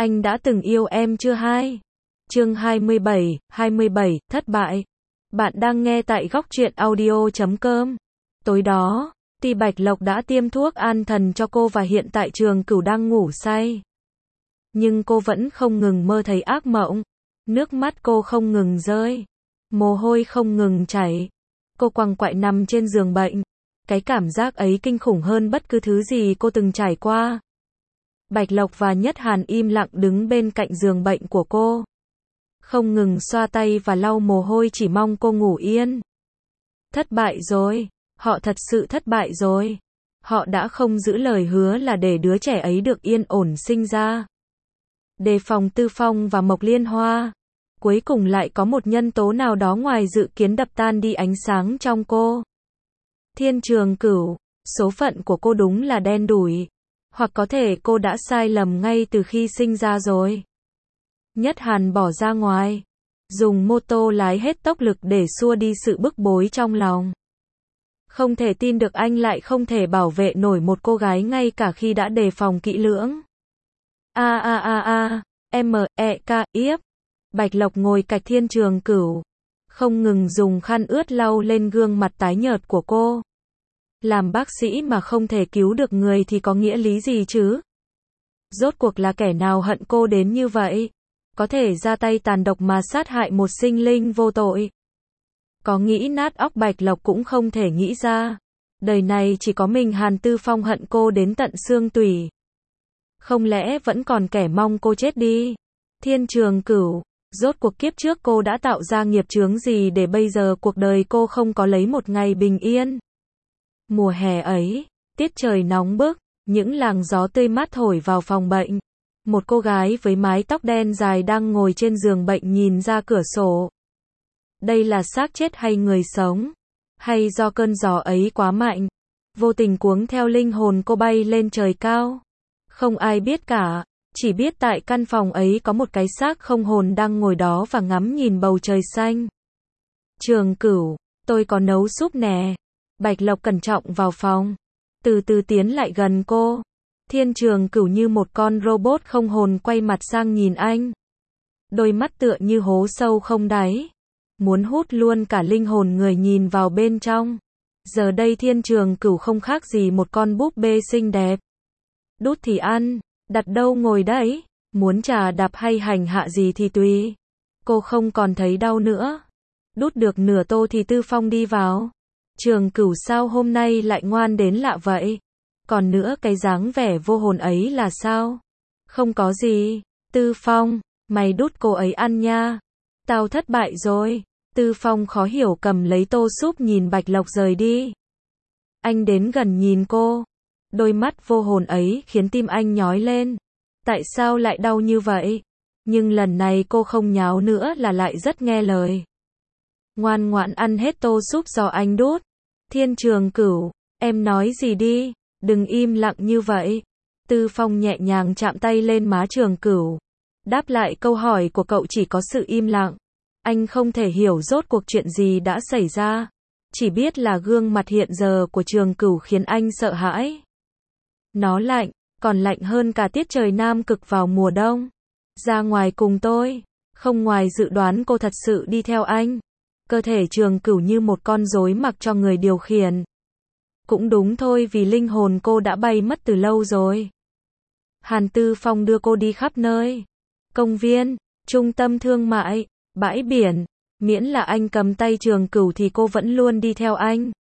Anh đã từng yêu em chưa hai? Chương 27, thất bại. Bạn đang nghe tại góc truyện audio.com. Tối đó, Ti Bạch Lộc đã tiêm thuốc an thần cho cô và hiện tại Trường Cửu đang ngủ say. Nhưng cô vẫn không ngừng mơ thấy ác mộng. Nước mắt cô không ngừng rơi. Mồ hôi không ngừng chảy. Cô quằn quại nằm trên giường bệnh. Cái cảm giác ấy kinh khủng hơn bất cứ thứ gì cô từng trải qua. Bạch Lộc và Nhất Hàn im lặng đứng bên cạnh giường bệnh của cô. Không ngừng xoa tay và lau mồ hôi chỉ mong cô ngủ yên. Thất bại rồi. Họ thật sự thất bại rồi. Họ đã không giữ lời hứa là để đứa trẻ ấy được yên ổn sinh ra. Đề phòng Tư Phong và Mộc Liên Hoa. Cuối cùng lại có một nhân tố nào đó ngoài dự kiến đập tan đi ánh sáng trong cô. Thiên Trường Cửu, số phận của cô đúng là đen đủi. Hoặc có thể cô đã sai lầm ngay từ khi sinh ra rồi. Nhất Hàn bỏ ra ngoài, dùng mô tô lái hết tốc lực để xua đi sự bức bối trong lòng. Không thể tin được anh lại không thể bảo vệ nổi một cô gái ngay cả khi đã đề phòng kỹ lưỡng. M.E.K. Yếp. Bạch Lộc ngồi cạnh Thiên Trường Cửu, không ngừng dùng khăn ướt lau lên gương mặt tái nhợt của cô. Làm bác sĩ mà không thể cứu được người thì có nghĩa lý gì chứ? Rốt cuộc là kẻ nào hận cô đến như vậy? Có thể ra tay tàn độc mà sát hại một sinh linh vô tội. Có nghĩ nát óc Bạch Lộc cũng không thể nghĩ ra. Đời này chỉ có mình Hàn Tư Phong hận cô đến tận xương tủy. Không lẽ vẫn còn kẻ mong cô chết đi? Thiên Trường Cửu, rốt cuộc kiếp trước cô đã tạo ra nghiệp chướng gì để bây giờ cuộc đời cô không có lấy một ngày bình yên? Mùa hè ấy, tiết trời nóng bức, những làn gió tươi mát thổi vào phòng bệnh. Một cô gái với mái tóc đen dài đang ngồi trên giường bệnh nhìn ra cửa sổ. Đây là xác chết hay người sống? Hay do cơn gió ấy quá mạnh, vô tình cuống theo linh hồn cô bay lên trời cao? Không ai biết cả, chỉ biết tại căn phòng ấy có một cái xác không hồn đang ngồi đó và ngắm nhìn bầu trời xanh. Trường Cửu, tôi có nấu súp nè. Bạch Lộc cẩn trọng vào phòng, từ từ tiến lại gần cô. Thiên Trường Cửu như một con robot không hồn quay mặt sang nhìn anh. Đôi mắt tựa như hố sâu không đáy, muốn hút luôn cả linh hồn người nhìn vào bên trong. Giờ đây Thiên Trường Cửu không khác gì một con búp bê xinh đẹp. Đút thì ăn, đặt đâu ngồi đấy, muốn chà đạp hay hành hạ gì thì tùy. Cô không còn thấy đau nữa. Đút được nửa tô thì Tư Phong đi vào. Trường Cửu sao hôm nay lại ngoan đến lạ vậy? Còn nữa cái dáng vẻ vô hồn ấy là sao? Không có gì. Tư Phong, mày đút cô ấy ăn nha. Tao thất bại rồi. Tư Phong khó hiểu cầm lấy tô súp nhìn Bạch Lộc rời đi. Anh đến gần nhìn cô. Đôi mắt vô hồn ấy khiến tim anh nhói lên. Tại sao lại đau như vậy? Nhưng lần này cô không nháo nữa là lại rất nghe lời. Ngoan ngoãn ăn hết tô súp do anh đút. Thiên Trường Cửu, em nói gì đi, đừng im lặng như vậy. Tư Phong nhẹ nhàng chạm tay lên má Trường Cửu. Đáp lại câu hỏi của cậu chỉ có sự im lặng. Anh không thể hiểu rốt cuộc chuyện gì đã xảy ra. Chỉ biết là gương mặt hiện giờ của Trường Cửu khiến anh sợ hãi. Nó lạnh, còn lạnh hơn cả tiết trời Nam Cực vào mùa đông. Ra ngoài cùng tôi. Không ngoài dự đoán cô thật sự đi theo anh. Cơ thể Trường Cửu như một con rối mặc cho người điều khiển. Cũng đúng thôi vì linh hồn cô đã bay mất từ lâu rồi. Hàn Tư Phong đưa cô đi khắp nơi. Công viên, trung tâm thương mại, bãi biển. Miễn là anh cầm tay Trường Cửu thì cô vẫn luôn đi theo anh.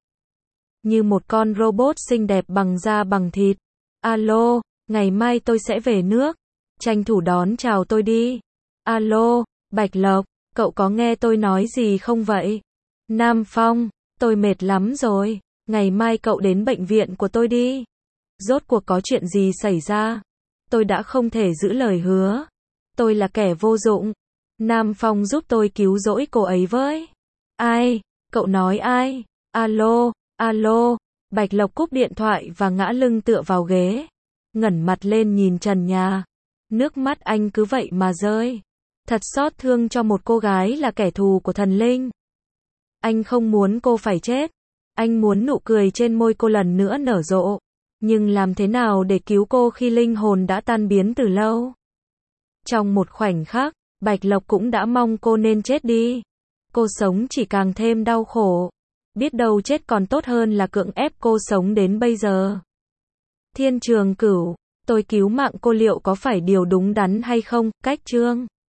Như một con robot xinh đẹp bằng da bằng thịt. Alo, ngày mai tôi sẽ về nước. Tranh thủ đón chào tôi đi. Alo, Bạch Lộc, cậu có nghe tôi nói gì không vậy? Nam Phong, tôi mệt lắm rồi. Ngày mai cậu đến bệnh viện của tôi đi. Rốt cuộc có chuyện gì xảy ra? Tôi đã không thể giữ lời hứa. Tôi là kẻ vô dụng. Nam Phong giúp tôi cứu rỗi cô ấy với. Ai? Cậu nói ai? Alo. Bạch Lộc cúp điện thoại và ngã lưng tựa vào ghế. Ngẩng mặt lên nhìn trần nhà. Nước mắt anh cứ vậy mà rơi. Thật xót thương cho một cô gái là kẻ thù của thần linh. Anh không muốn cô phải chết. Anh muốn nụ cười trên môi cô lần nữa nở rộ. Nhưng làm thế nào để cứu cô khi linh hồn đã tan biến từ lâu? Trong một khoảnh khắc, Bạch Lộc cũng đã mong cô nên chết đi. Cô sống chỉ càng thêm đau khổ. Biết đâu chết còn tốt hơn là cưỡng ép cô sống đến bây giờ. Thiên Trường Cửu, tôi cứu mạng cô liệu có phải điều đúng đắn hay không? Cách Chương